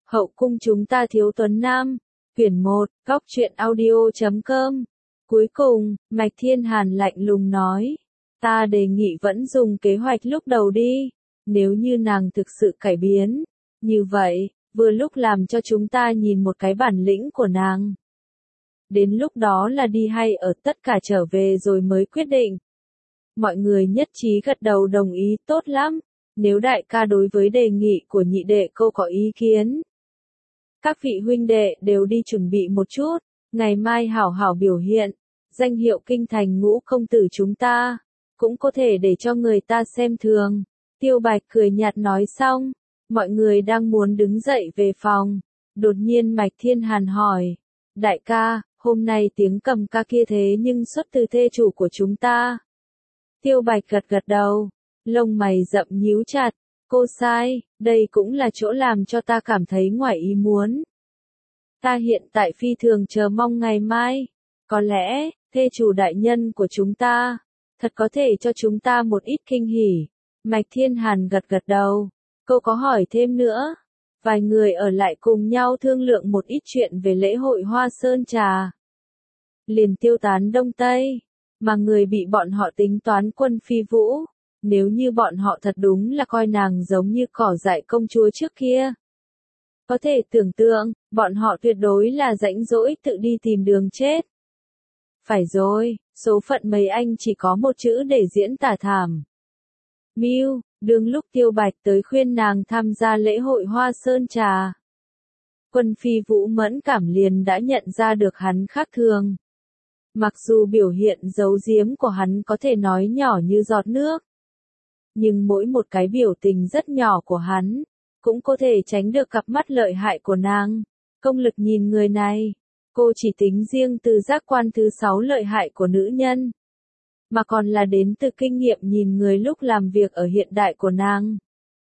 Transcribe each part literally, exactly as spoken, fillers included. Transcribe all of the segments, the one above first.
Hậu cung chúng ta thiếu tuấn nam. Quyển một, góc truyện audio chấm com. Cuối cùng, Mạch Thiên Hàn lạnh lùng nói. Ta đề nghị vẫn dùng kế hoạch lúc đầu đi. Nếu như nàng thực sự cải biến. Như vậy, vừa lúc làm cho chúng ta nhìn một cái bản lĩnh của nàng. Đến lúc đó là đi hay ở tất cả trở về rồi mới quyết định. Mọi người nhất trí gật đầu đồng ý, tốt lắm. Nếu đại ca đối với đề nghị của nhị đệ cô có ý kiến. Các vị huynh đệ đều đi chuẩn bị một chút, ngày mai hảo hảo biểu hiện, danh hiệu kinh thành ngũ công tử chúng ta, cũng có thể để cho người ta xem thường. Tiêu Bạch cười nhạt nói xong, mọi người đang muốn đứng dậy về phòng, đột nhiên Mạch Thiên Hàn hỏi, đại ca, hôm nay tiếng cầm ca kia thế nhưng xuất từ thê chủ của chúng ta. Tiêu Bạch gật gật đầu, lông mày rậm nhíu chặt. Cô sai, đây cũng là chỗ làm cho ta cảm thấy ngoài ý muốn. Ta hiện tại phi thường chờ mong ngày mai. Có lẽ, thê chủ đại nhân của chúng ta, thật có thể cho chúng ta một ít kinh hỉ. Mạch Thiên Hàn gật gật đầu. Cô có hỏi thêm nữa. Vài người ở lại cùng nhau thương lượng một ít chuyện về lễ hội Hoa Sơn Trà. Liền tiêu tán đông tây. Mà người bị bọn họ tính toán Quân Phi Vũ. Nếu như bọn họ thật đúng là coi nàng giống như cỏ dại công chúa trước kia. Có thể tưởng tượng, bọn họ tuyệt đối là rãnh rỗi tự đi tìm đường chết. Phải rồi, số phận mấy anh chỉ có một chữ để diễn tả thảm. Mưu, đương lúc Tiêu Bạch tới khuyên nàng tham gia lễ hội Hoa Sơn Trà. Quân Phi Vũ mẫn cảm liền đã nhận ra được hắn khác thường. Mặc dù biểu hiện giấu giếm của hắn có thể nói nhỏ như giọt nước. Nhưng mỗi một cái biểu tình rất nhỏ của hắn, cũng có thể tránh được cặp mắt lợi hại của nàng. Công lực nhìn người này, cô chỉ tính riêng từ giác quan thứ sáu lợi hại của nữ nhân. Mà còn là đến từ kinh nghiệm nhìn người lúc làm việc ở hiện đại của nàng.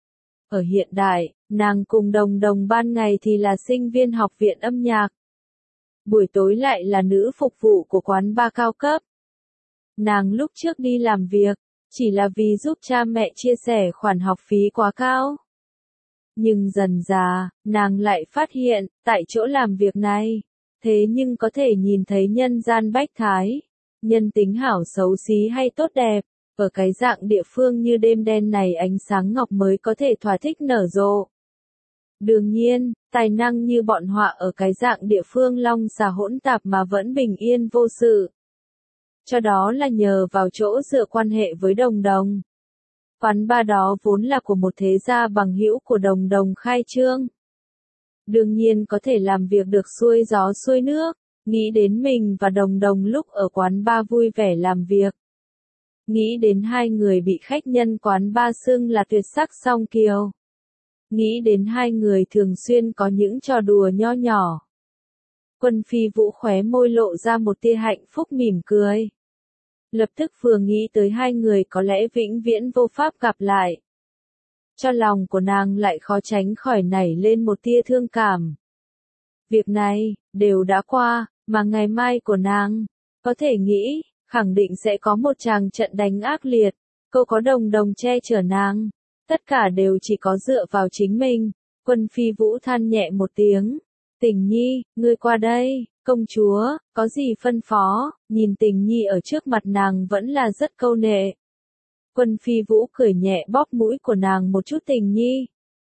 Ở hiện đại, nàng cùng đồng đồng ban ngày thì là sinh viên học viện âm nhạc. Buổi tối lại là nữ phục vụ của quán bar cao cấp. Nàng lúc trước đi làm việc, chỉ là vì giúp cha mẹ chia sẻ khoản học phí quá cao. Nhưng dần dà, nàng lại phát hiện, tại chỗ làm việc này, thế nhưng có thể nhìn thấy nhân gian bách thái, nhân tính hảo xấu xí hay tốt đẹp, ở cái dạng địa phương như đêm đen này ánh sáng ngọc mới có thể thỏa thích nở rộ. Đương nhiên, tài năng như bọn họ ở cái dạng địa phương long xà hỗn tạp mà vẫn bình yên vô sự. Cho đó là nhờ vào chỗ dựa quan hệ với đồng đồng. Quán bar đó vốn là của một thế gia bằng hữu của đồng đồng khai trương. Đương nhiên có thể làm việc được xuôi gió xuôi nước, nghĩ đến mình và đồng đồng lúc ở quán bar vui vẻ làm việc. Nghĩ đến hai người bị khách nhân quán bar xưng là tuyệt sắc song kiều. Nghĩ đến hai người thường xuyên có những trò đùa nho nhỏ. Quân Phi Vũ khóe môi lộ ra một tia hạnh phúc mỉm cười. Lập tức vừa nghĩ tới hai người có lẽ vĩnh viễn vô pháp gặp lại. Cho lòng của nàng lại khó tránh khỏi nảy lên một tia thương cảm. Việc này, đều đã qua, mà ngày mai của nàng, có thể nghĩ, khẳng định sẽ có một tràng trận đánh ác liệt, cô có đồng đồng che chở nàng. Tất cả đều chỉ có dựa vào chính mình. Quân Phi Vũ than nhẹ một tiếng. Tình Nhi, ngươi qua đây, công chúa, có gì phân phó, nhìn Tình Nhi ở trước mặt nàng vẫn là rất câu nệ. Quân Phi Vũ cười nhẹ bóp mũi của nàng một chút. Tình Nhi.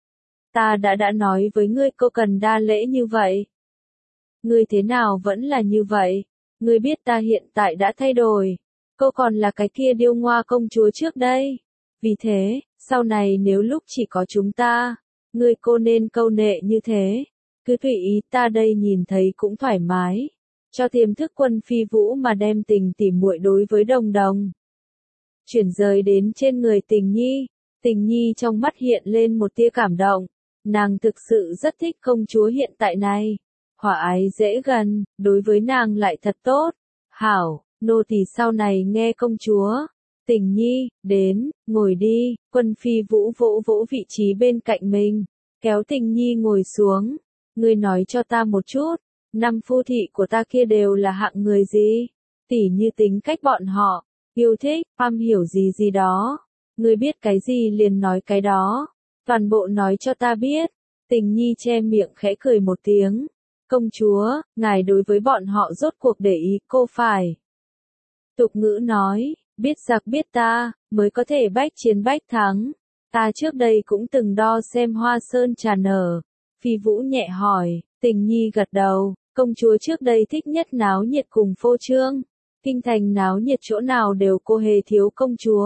Ta đã đã nói với ngươi cô cần đa lễ như vậy. Ngươi thế nào vẫn là như vậy, ngươi biết ta hiện tại đã thay đổi, cô còn là cái kia điêu ngoa công chúa trước đây. Vì thế, sau này nếu lúc chỉ có chúng ta, ngươi cô nên câu nệ như thế. Cứ tùy ý ta đây nhìn thấy cũng thoải mái. Cho tiềm thức Quân Phi Vũ mà đem tình tỉ muội đối với đồng đồng. Chuyển rời đến trên người Tình Nhi. Tình Nhi trong mắt hiện lên một tia cảm động. Nàng thực sự rất thích công chúa hiện tại này. Hòa ái dễ gần, đối với nàng lại thật tốt. Hảo, nô tỳ sau này nghe công chúa. Tình Nhi, đến, ngồi đi. Quân Phi Vũ vỗ vỗ vị trí bên cạnh mình. Kéo Tình Nhi ngồi xuống. Ngươi nói cho ta một chút, năm phu thị của ta kia đều là hạng người gì? Tỉ như tính cách bọn họ, yêu thích, am hiểu gì gì đó. Ngươi biết cái gì liền nói cái đó. Toàn bộ nói cho ta biết. Tình Nhi che miệng khẽ cười một tiếng. Công chúa, ngài đối với bọn họ rốt cuộc để ý cô phải. Tục ngữ nói, biết giặc biết ta, mới có thể bách chiến bách thắng. Ta trước đây cũng từng đo xem hoa sơn trà nở. Phi Vũ nhẹ hỏi, Tình Nhi gật đầu, công chúa trước đây thích nhất náo nhiệt cùng phô trương. Kinh thành náo nhiệt chỗ nào đều cô hề thiếu công chúa.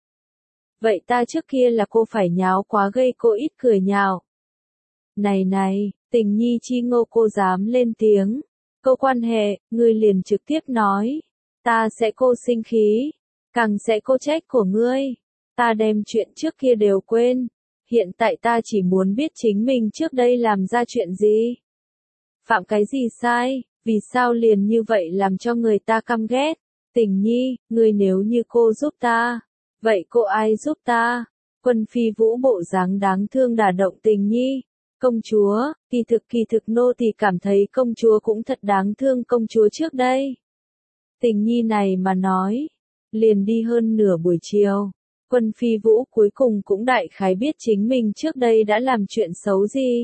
Vậy ta trước kia là cô phải nháo quá gây cô ít cười nhạo. Này này, Tình Nhi chi ngô cô dám lên tiếng. Câu quan hệ, ngươi liền trực tiếp nói. Ta sẽ cô sinh khí. Càng sẽ cô trách của ngươi. Ta đem chuyện trước kia đều quên. Hiện tại ta chỉ muốn biết chính mình trước đây làm ra chuyện gì. Phạm cái gì sai, vì sao liền như vậy làm cho người ta căm ghét. Tình Nhi, ngươi nếu như cô giúp ta. Vậy cô ai giúp ta? Quân Phi Vũ bộ dáng đáng thương đả động Tình Nhi. Công chúa, kỳ thực kỳ thực nô thì cảm thấy công chúa cũng thật đáng thương công chúa trước đây. Tình Nhi này mà nói. Liền đi hơn nửa buổi chiều. Quân Phi Vũ cuối cùng cũng đại khái biết chính mình trước đây đã làm chuyện xấu gì.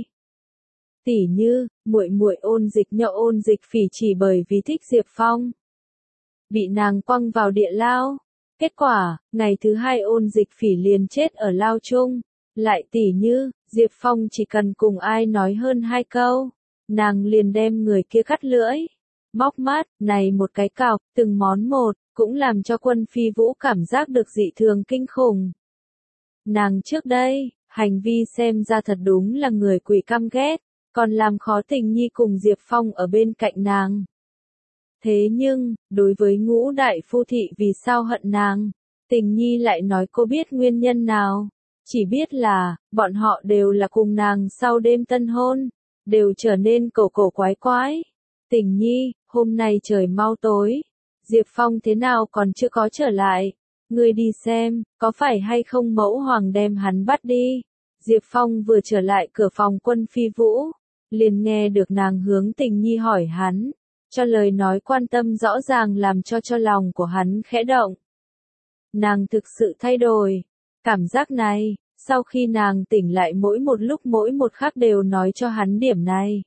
Tỉ như, muội muội Ôn Dịch Nhọ Ôn Dịch Phỉ chỉ bởi vì thích Diệp Phong. Bị nàng quăng vào địa lao. Kết quả, ngày thứ hai Ôn Dịch Phỉ liền chết ở lao chung. Lại tỉ như, Diệp Phong chỉ cần cùng ai nói hơn hai câu. Nàng liền đem người kia cắt lưỡi. Móc mắt, này một cái cọc, từng món một, cũng làm cho Quân Phi Vũ cảm giác được dị thường kinh khủng. Nàng trước đây, hành vi xem ra thật đúng là người quỷ căm ghét, còn làm khó Tình Nhi cùng Diệp Phong ở bên cạnh nàng. Thế nhưng, đối với Ngũ đại phu thị vì sao hận nàng, Tình Nhi lại nói cô biết nguyên nhân nào. Chỉ biết là, bọn họ đều là cùng nàng sau đêm tân hôn, đều trở nên cổ cổ quái quái. Tình Nhi, hôm nay trời mau tối, Diệp Phong thế nào còn chưa có trở lại, ngươi đi xem, có phải hay không mẫu hoàng đem hắn bắt đi. Diệp Phong vừa trở lại cửa phòng Quân Phi Vũ, liền nghe được nàng hướng Tình Nhi hỏi hắn, cho lời nói quan tâm rõ ràng làm cho cho lòng của hắn khẽ động. Nàng thực sự thay đổi, cảm giác này, sau khi nàng tỉnh lại mỗi một lúc mỗi một khắc đều nói cho hắn điểm này.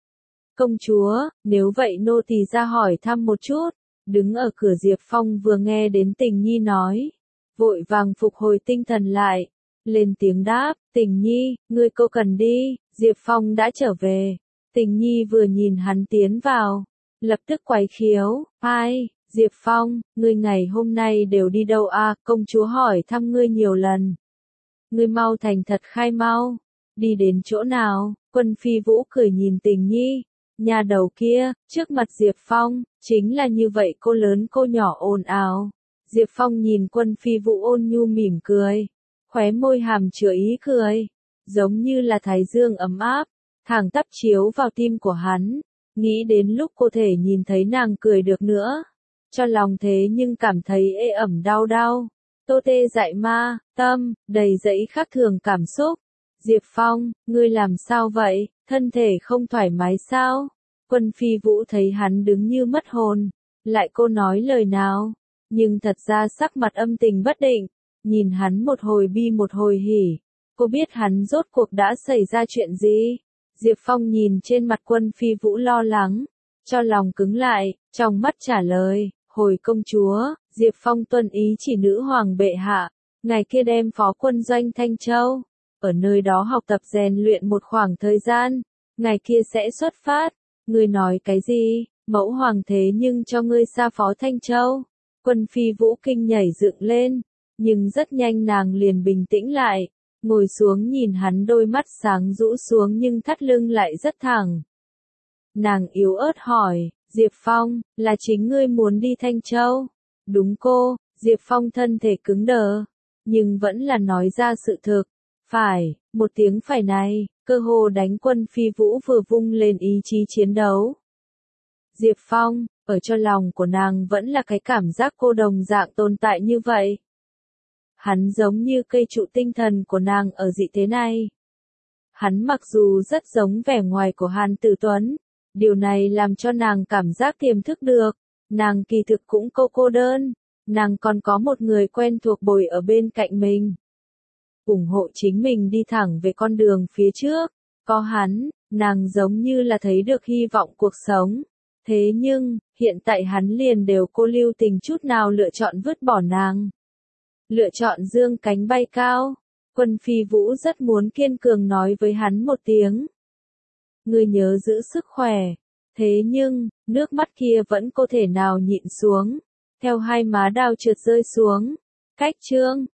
Công chúa, nếu vậy nô tỳ ra hỏi thăm một chút. Đứng ở cửa Diệp Phong vừa nghe đến Tình Nhi nói, vội vàng phục hồi tinh thần lại, lên tiếng đáp, Tình Nhi, ngươi cô cần đi, Diệp Phong đã trở về. Tình Nhi vừa nhìn hắn tiến vào, lập tức quái khiếu, ai, Diệp Phong, ngươi ngày hôm nay đều đi đâu à, công chúa hỏi thăm ngươi nhiều lần. Ngươi mau thành thật khai mau, đi đến chỗ nào, Quân Phi Vũ cười nhìn Tình Nhi. Nhà đầu kia, trước mặt Diệp Phong, chính là như vậy cô lớn cô nhỏ ồn ào. Diệp Phong nhìn Quân Phi Vũ ôn nhu mỉm cười, khóe môi hàm chứa ý cười, giống như là thái dương ấm áp, thẳng tắp chiếu vào tim của hắn, nghĩ đến lúc cô thể nhìn thấy nàng cười được nữa, cho lòng thế nhưng cảm thấy ê ẩm đau đau, tô tê dại ma, tâm, đầy dẫy khác thường cảm xúc. Diệp Phong, ngươi làm sao vậy, thân thể không thoải mái sao? Quân Phi Vũ thấy hắn đứng như mất hồn, lại cô nói lời nào, nhưng thật ra sắc mặt âm tình bất định, nhìn hắn một hồi bi một hồi hỉ, cô biết hắn rốt cuộc đã xảy ra chuyện gì. Diệp Phong nhìn trên mặt Quân Phi Vũ lo lắng, cho lòng cứng lại, trong mắt trả lời, hồi công chúa, Diệp Phong tuân ý chỉ nữ hoàng bệ hạ, ngày kia đem phó quân doanh Thanh Châu, ở nơi đó học tập rèn luyện một khoảng thời gian, ngày kia sẽ xuất phát. Ngươi nói cái gì, mẫu hoàng thế nhưng cho ngươi xa phó Thanh Châu. Quân Phi Vũ kinh nhảy dựng lên, nhưng rất nhanh nàng liền bình tĩnh lại, ngồi xuống nhìn hắn đôi mắt sáng rũ xuống nhưng thắt lưng lại rất thẳng. Nàng yếu ớt hỏi, Diệp Phong, là chính ngươi muốn đi Thanh Châu? Đúng cô, Diệp Phong thân thể cứng đờ, nhưng vẫn là nói ra sự thực. Phải, một tiếng phải này, cơ hồ đánh Quân Phi Vũ vừa vung lên ý chí chiến đấu. Diệp Phong, ở cho lòng của nàng vẫn là cái cảm giác cô đồng dạng tồn tại như vậy. Hắn giống như cây trụ tinh thần của nàng ở dị thế này. Hắn mặc dù rất giống vẻ ngoài của Hàn Tử Tuấn, điều này làm cho nàng cảm giác tiềm thức được, nàng kỳ thực cũng cô cô đơn, nàng còn có một người quen thuộc bồi ở bên cạnh mình. Ủng hộ chính mình đi thẳng về con đường phía trước, Có hắn, nàng giống như là thấy được hy vọng cuộc sống. Thế nhưng, hiện tại hắn liền đều cô lưu tình chút nào lựa chọn vứt bỏ nàng. Lựa chọn dương cánh bay cao. Quân Phi Vũ rất muốn kiên cường nói với hắn một tiếng. Ngươi nhớ giữ sức khỏe. Thế nhưng, nước mắt kia vẫn có thể nào nhịn xuống. Theo hai má đào trượt rơi xuống. Cách chương.